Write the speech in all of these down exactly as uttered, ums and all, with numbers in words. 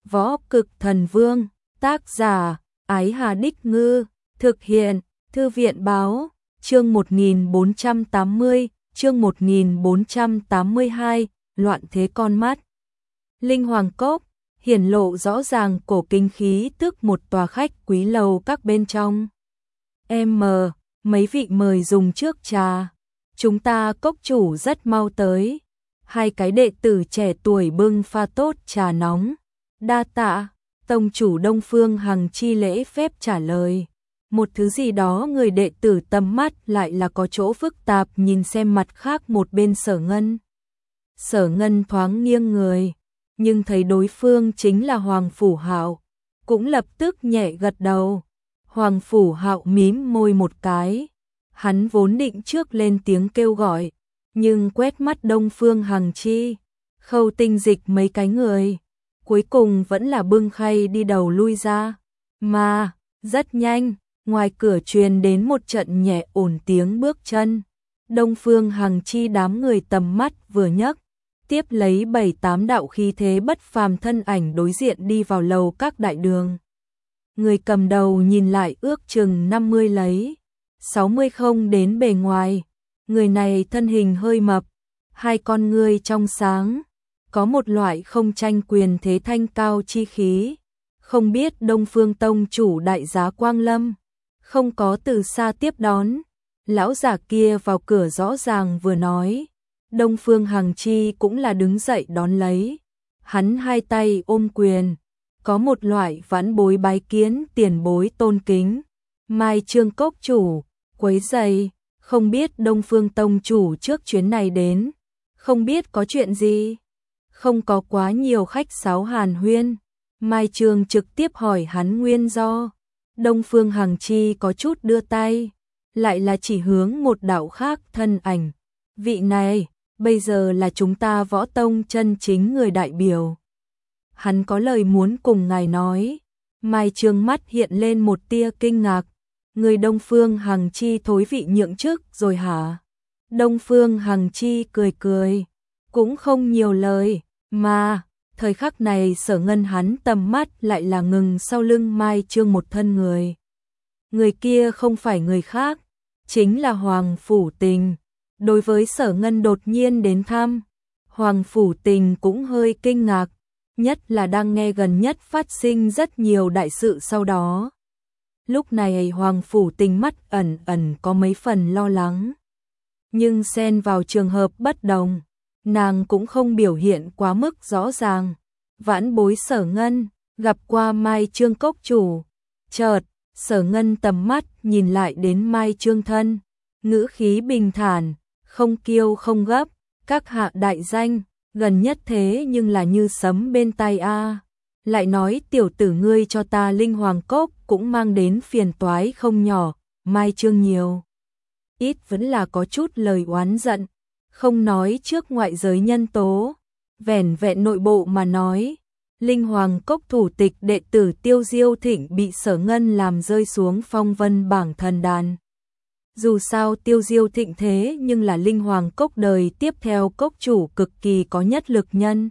Võ Cực Thần Vương, tác giả, Ái Hà Đích Ngư, thực hiện, Thư viện Báo, chương một nghìn bốn trăm tám mươi, chương một nghìn bốn trăm tám mươi hai, loạn thế con mắt. Linh Hoàng Cốc, hiển lộ rõ ràng cổ kinh khí tức một tòa khách quý lầu các bên trong. Em mờ, mấy vị mời dùng trước trà. Chúng ta cốc chủ rất mau tới. Hai cái đệ tử trẻ tuổi bưng pha tốt trà nóng. Đa tạ, tông chủ Đông Phương Hằng chi lễ phép trả lời. Một thứ gì đó người đệ tử tầm mắt lại là có chỗ phức tạp nhìn xem mặt khác một bên Sở Ngân. Sở Ngân thoáng nghiêng người, nhưng thấy đối phương chính là Hoàng Phủ Hạo, cũng lập tức nhẹ gật đầu. Hoàng Phủ Hạo mím môi một cái, hắn vốn định trước lên tiếng kêu gọi, nhưng quét mắt Đông Phương Hằng Chi, Khâu Tinh Dịch mấy cái người, cuối cùng vẫn là bưng khay đi đầu lui ra. Mà, rất nhanh, ngoài cửa truyền đến một trận nhẹ ổn tiếng bước chân. Đông Phương Hằng Chi đám người tầm mắt vừa nhấc, tiếp lấy bảy tám đạo khí thế bất phàm thân ảnh đối diện đi vào lầu các đại đường. Người cầm đầu nhìn lại ước chừng năm mươi lấy, sáu mươi không đến bề ngoài. Người này thân hình hơi mập, hai con ngươi trong sáng, có một loại không tranh quyền thế thanh cao chi khí. Không biết Đông Phương tông chủ đại giá Quang Lâm, không có từ xa tiếp đón. Lão giả kia vào cửa rõ ràng vừa nói, Đông Phương Hằng Chi cũng là đứng dậy đón lấy. Hắn hai tay ôm quyền, có một loại vãn bối bái kiến tiền bối tôn kính. Mai Trương cốc chủ, quấy rầy, không biết Đông Phương tông chủ trước chuyến này đến, không biết có chuyện gì. Không có quá nhiều khách sáo hàn huyên, Mai Trương trực tiếp hỏi hắn nguyên do. Đông Phương Hằng Chi có chút đưa tay, lại là chỉ hướng một đạo khác thân ảnh. Vị này, bây giờ là chúng ta Võ Tông chân chính người đại biểu. Hắn có lời muốn cùng ngài nói. Mai Trương mắt hiện lên một tia kinh ngạc. Người Đông Phương Hằng Chi thối vị nhượng chức rồi hả? Đông Phương Hằng Chi cười cười, cũng không nhiều lời, mà thời khắc này Sở Ngân hắn tầm mắt lại là ngừng sau lưng Mai Trương một thân người. Người kia không phải người khác, chính là Hoàng Phủ Tình. Đối với Sở Ngân đột nhiên đến thăm, Hoàng Phủ Tình cũng hơi kinh ngạc, nhất là đang nghe gần nhất phát sinh rất nhiều đại sự sau đó. Lúc này Hoàng Phủ Tình mắt ẩn ẩn có mấy phần lo lắng. Nhưng xen vào trường hợp bất đồng, nàng cũng không biểu hiện quá mức rõ ràng. Vãn bối Sở Ngân, gặp qua Mai Trương cốc chủ. Chợt, Sở Ngân tầm mắt nhìn lại đến Mai Trương thân, ngữ khí bình thản, không kiêu không gấp. Các hạ đại danh, gần nhất thế nhưng là như sấm bên tai a. Lại nói tiểu tử ngươi cho ta Linh Hoàng Cốc cũng mang đến phiền toái không nhỏ. Mai Trương nhiều ít vẫn là có chút lời oán giận, không nói trước ngoại giới nhân tố, vẻn vẹn nội bộ mà nói. Linh Hoàng Cốc thủ tịch đệ tử Tiêu Diêu Thịnh bị Sở Ngân làm rơi xuống phong vân bảng thần đàn. Dù sao Tiêu Diêu Thịnh thế nhưng là Linh Hoàng Cốc đời tiếp theo cốc chủ cực kỳ có nhất lực nhân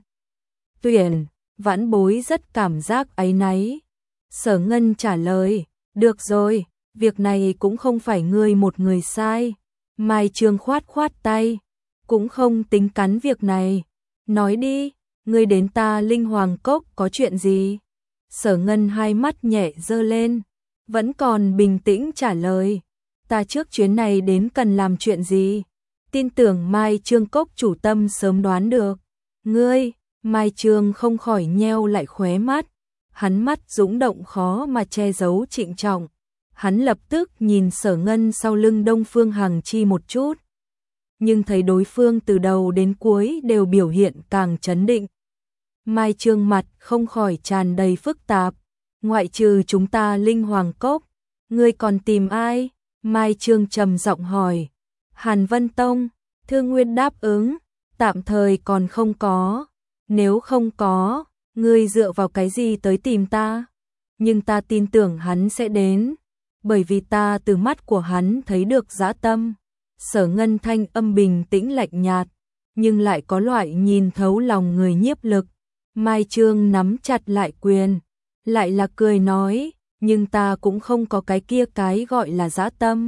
tuyển. Vãn bối rất cảm giác áy náy. Sở Ngân trả lời, được rồi, việc này cũng không phải ngươi một người sai. Mai Trương khoát khoát tay, cũng không tính cắn việc này. Nói đi, ngươi đến ta Linh Hoàng Cốc có chuyện gì? Sở Ngân hai mắt nhẹ dơ lên, vẫn còn bình tĩnh trả lời. Ta trước chuyến này đến cần làm chuyện gì? Tin tưởng Mai Trương cốc chủ tâm sớm đoán được. Ngươi, Mai Trương không khỏi nheo lại khóe mắt. Hắn mắt dũng động khó mà che giấu trịnh trọng. Hắn lập tức nhìn Sở Ngân sau lưng Đông Phương Hằng Chi một chút. Nhưng thấy đối phương từ đầu đến cuối đều biểu hiện càng chấn định. Mai Trương mặt không khỏi tràn đầy phức tạp. Ngoại trừ chúng ta Linh Hoàng Cốc, ngươi còn tìm ai? Mai Trương trầm giọng hỏi. Hàn Vân Tông, Thương Nguyên đáp ứng, tạm thời còn không có. Nếu không có, ngươi dựa vào cái gì tới tìm ta? Nhưng ta tin tưởng hắn sẽ đến, bởi vì ta từ mắt của hắn thấy được dã tâm. Sở Ngân thanh âm bình tĩnh lạnh nhạt, nhưng lại có loại nhìn thấu lòng người nhiếp lực. Mai Chương nắm chặt lại quyền, lại là cười nói, nhưng ta cũng không có cái kia cái gọi là dã tâm.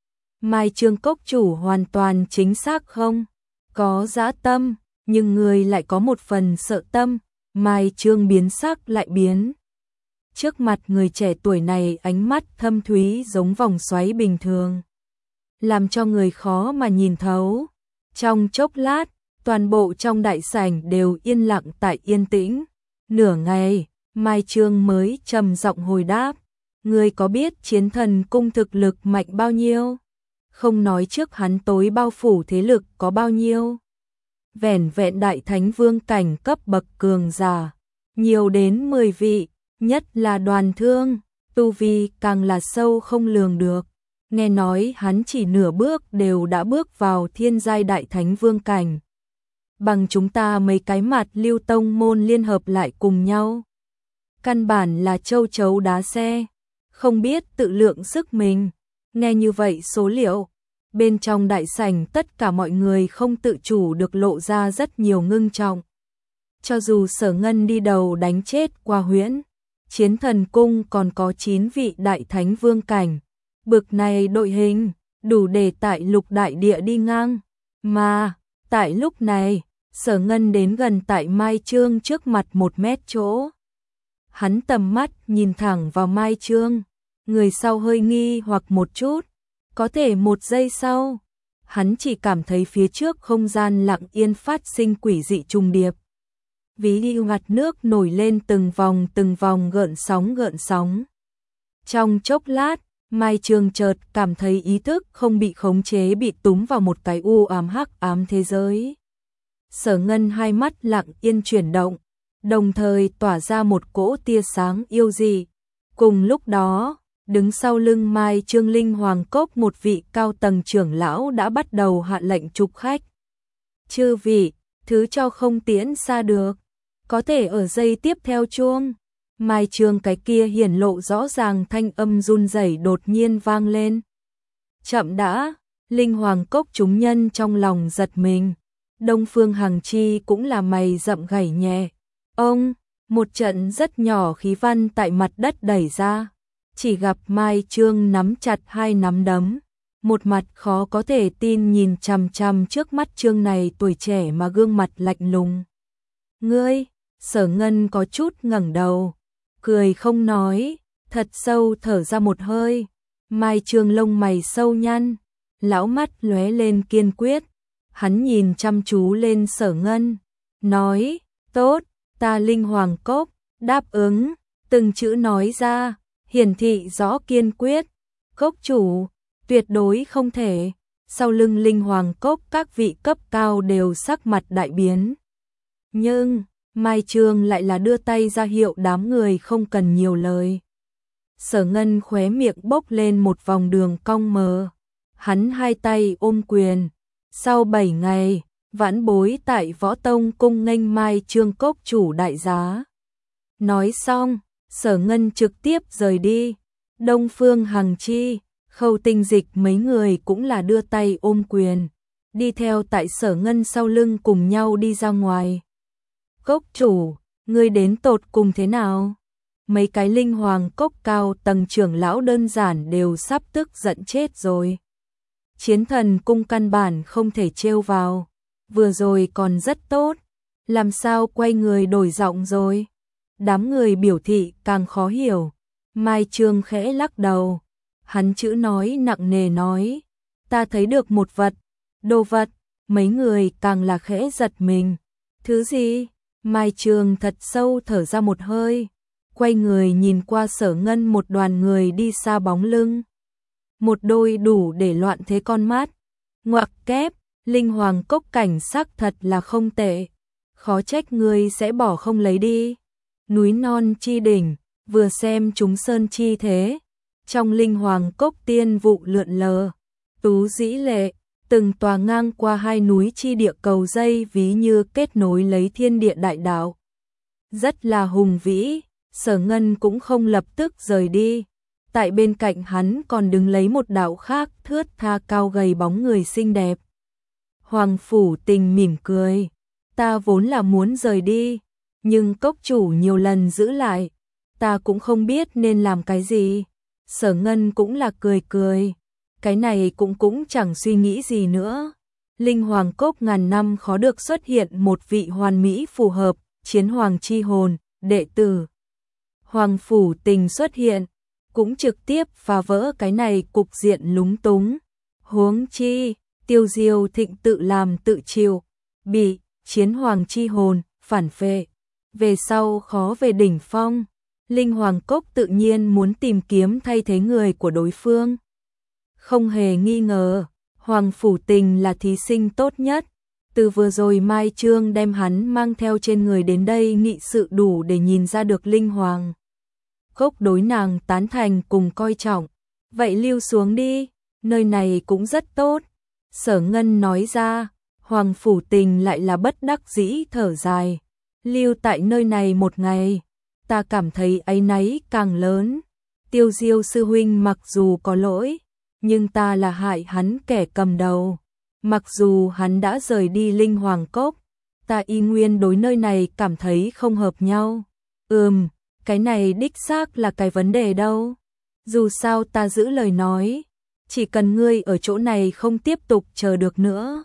Mai Chương cốc chủ hoàn toàn chính xác không? Có dã tâm, nhưng người lại có một phần sợ tâm. Mai Chương biến sắc lại biến. Trước mặt người trẻ tuổi này ánh mắt thâm thúy giống vòng xoáy bình thường, làm cho người khó mà nhìn thấu. Trong chốc lát, toàn bộ trong đại sảnh đều yên lặng tại yên tĩnh. Nửa ngày, Mai Chương mới trầm giọng hồi đáp, ngươi có biết Chiến Thần Cung thực lực mạnh bao nhiêu? Không nói trước hắn tối bao phủ thế lực có bao nhiêu. Vẻn vẹn đại thánh vương cảnh cấp bậc cường giả, nhiều đến mười vị, nhất là Đoàn Thương, tu vi càng là sâu không lường được. Nghe nói hắn chỉ nửa bước đều đã bước vào thiên giai đại thánh vương cảnh. Bằng chúng ta mấy cái mặt Lưu tông môn liên hợp lại cùng nhau, căn bản là châu chấu đá xe, không biết tự lượng sức mình. Nghe như vậy số liệu, bên trong đại sảnh tất cả mọi người không tự chủ được lộ ra rất nhiều ngưng trọng. Cho dù Sở Ngân đi đầu đánh chết Qua Huyễn, Chiến Thần Cung còn có chín vị đại thánh vương cảnh, bực này đội hình đủ để tại lục đại địa đi ngang. Mà tại lúc này, Sở Ngân đến gần tại Mai Chương trước mặt một mét chỗ. Hắn tầm mắt nhìn thẳng vào Mai Chương, người sau hơi nghi hoặc một chút, có thể một giây sau, hắn chỉ cảm thấy phía trước không gian lặng yên phát sinh quỷ dị trùng điệp. Ví như ngạt nước nổi lên từng vòng từng vòng gợn sóng gợn sóng. Trong chốc lát, Mai Chương chợt cảm thấy ý thức không bị khống chế, bị túm vào một cái u ám hắc ám thế giới. Sở Ngân hai mắt lặng yên chuyển động, đồng thời tỏa ra một cỗ tia sáng yêu dị. Cùng lúc đó, đứng sau lưng Mai Chương Linh Hoàng Cốc một vị cao tầng trưởng lão đã bắt đầu hạ lệnh trục khách. Chư vị, thứ cho không tiễn xa được, có thể ở giây tiếp theo chuông. Mai Chương cái kia hiển lộ rõ ràng thanh âm run rẩy đột nhiên vang lên. Chậm đã, Linh Hoàng Cốc chúng nhân trong lòng giật mình. Đông Phương Hằng Chi cũng là mày rậm gảy nhẹ. Ông, một trận rất nhỏ khí văn tại mặt đất đẩy ra. Chỉ gặp Mai Chương nắm chặt hai nắm đấm, một mặt khó có thể tin nhìn chằm chằm trước mắt Chương này tuổi trẻ mà gương mặt lạnh lùng. Ngươi, Sở Ngân có chút ngẩng đầu, cười không nói, thật sâu thở ra một hơi. Mai Chương lông mày sâu nhăn, lão mắt lóe lên kiên quyết. Hắn nhìn chăm chú lên Sở Ngân, nói, tốt, ta Linh Hoàng Cốc, đáp ứng, từng chữ nói ra, hiển thị rõ kiên quyết. Cốc chủ, tuyệt đối không thể. Sau lưng Linh Hoàng Cốc các vị cấp cao đều sắc mặt đại biến. Nhưng, Mai Chương lại là đưa tay ra hiệu đám người không cần nhiều lời. Sở Ngân khóe miệng bốc lên một vòng đường cong mờ. Hắn hai tay ôm quyền. Sau bảy ngày, vãn bối tại Võ Tông cung nghênh Mai Chương cốc chủ đại giá. Nói xong, Sở Ngân trực tiếp rời đi. Đông Phương Hằng Chi, Khâu Tinh Dịch mấy người cũng là đưa tay ôm quyền, đi theo tại Sở Ngân sau lưng cùng nhau đi ra ngoài. Cốc chủ, ngươi đến tột cùng thế nào? Mấy cái Linh Hoàng Cốc cao tầng trưởng lão đơn giản đều sắp tức giận chết rồi. Chiến Thần Cung căn bản không thể trêu vào, vừa rồi còn rất tốt, làm sao quay người đổi giọng rồi? Đám người biểu thị càng khó hiểu. Mai Chương khẽ lắc đầu, hắn chữ nói nặng nề nói, ta thấy được một vật, đồ vật. Mấy người càng là khẽ giật mình. Thứ gì? Mai Chương thật sâu thở ra một hơi, quay người nhìn qua Sở Ngân một đoàn người đi xa bóng lưng. Một đôi đủ để loạn thế con mắt. Ngoặc kép, Linh Hoàng Cốc cảnh sắc thật là không tệ. Khó trách ngươi sẽ bỏ không lấy đi. Núi non chi đỉnh, vừa xem chúng sơn chi thế. Trong Linh Hoàng Cốc tiên vụ lượn lờ, tú dĩ lệ, từng tòa ngang qua hai núi chi địa cầu dây ví như kết nối lấy thiên địa đại đạo. Rất là hùng vĩ, Sở Ngân cũng không lập tức rời đi. Tại bên cạnh hắn còn đứng lấy một đạo khác thướt tha cao gầy bóng người xinh đẹp. Hoàng Phủ Tình mỉm cười, ta vốn là muốn rời đi, nhưng cốc chủ nhiều lần giữ lại, ta cũng không biết nên làm cái gì. Sở Ngân cũng là cười cười, cái này cũng cũng chẳng suy nghĩ gì nữa. Linh Hoàng Cốc ngàn năm khó được xuất hiện một vị hoàn mỹ phù hợp, chiến hoàng chi hồn, đệ tử Hoàng Phủ Tình xuất hiện, cũng trực tiếp phá vỡ cái này cục diện lúng túng. Huống chi, Tiêu Diêu Thịnh tự làm tự chịu, bị chiến hoàng chi hồn phản phệ, về sau khó về đỉnh phong. Linh Hoàng Cốc tự nhiên muốn tìm kiếm thay thế người của đối phương. Không hề nghi ngờ, Hoàng Phủ Tình là thí sinh tốt nhất. Từ vừa rồi Mai Trương đem hắn mang theo trên người đến đây nghị sự đủ để nhìn ra được Linh Hoàng Cốc đối nàng tán thành cùng coi trọng. Vậy lưu xuống đi, nơi này cũng rất tốt. Sở Ngân nói ra, Hoàng Phủ Tình lại là bất đắc dĩ thở dài. Lưu tại nơi này một ngày, ta cảm thấy áy náy càng lớn. Tiêu Diêu sư huynh mặc dù có lỗi, nhưng ta là hại hắn kẻ cầm đầu. Mặc dù hắn đã rời đi Linh Hoàng Cốc, ta y nguyên đối nơi này cảm thấy không hợp nhau. Ừm, cái này đích xác là cái vấn đề đâu. Dù sao ta giữ lời nói, chỉ cần ngươi ở chỗ này không tiếp tục chờ được nữa.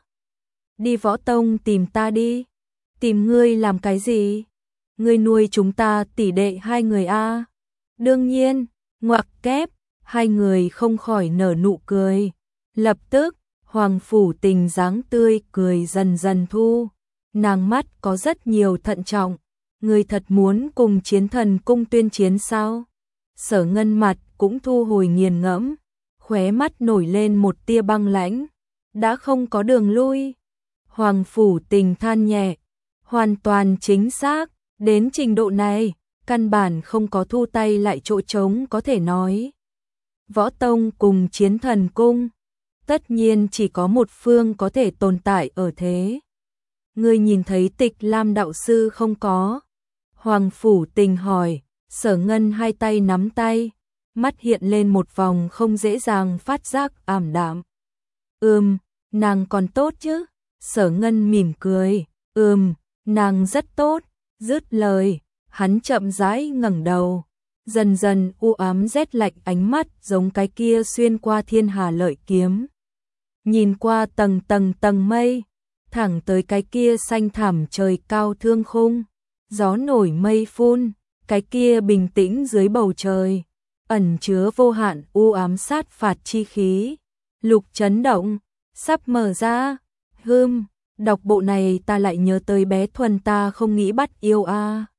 Đi Võ Tông tìm ta đi. Tìm ngươi làm cái gì? Ngươi nuôi chúng ta tỷ đệ hai người a? À? Đương nhiên, ngoặc kép, hai người không khỏi nở nụ cười. Lập tức, Hoàng Phủ Tình dáng tươi cười dần dần thu. Nàng mắt có rất nhiều thận trọng. Ngươi thật muốn cùng Chiến Thần Cung tuyên chiến sao? Sở Ngân mặt cũng thu hồi nghiền ngẫm, khóe mắt nổi lên một tia băng lãnh. Đã không có đường lui. Hoàng Phủ Tình than nhẹ, hoàn toàn chính xác, đến trình độ này, căn bản không có thu tay lại chỗ trống có thể nói. Võ Tông cùng Chiến Thần Cung, tất nhiên chỉ có một phương có thể tồn tại ở thế. Ngươi nhìn thấy Tịch Lam đạo sư không có? Hoàng Phủ Tình hỏi. Sở Ngân hai tay nắm tay, mắt hiện lên một vòng không dễ dàng phát giác ảm đạm. Ừm, nàng còn tốt chứ? Sở Ngân mỉm cười. Ừm, nàng rất tốt. Dứt lời, hắn chậm rãi ngẩng đầu. Dần dần u ám rét lạnh ánh mắt giống cái kia xuyên qua thiên hà lợi kiếm. Nhìn qua tầng tầng tầng mây, thẳng tới cái kia xanh thẳm trời cao thương khung. Gió nổi mây phun, cái kia bình tĩnh dưới bầu trời, ẩn chứa vô hạn u ám sát phạt chi khí. Lục chấn động, sắp mở ra. Hừm, đọc bộ này ta lại nhớ tới bé Thuần ta không nghĩ bắt yêu a. À.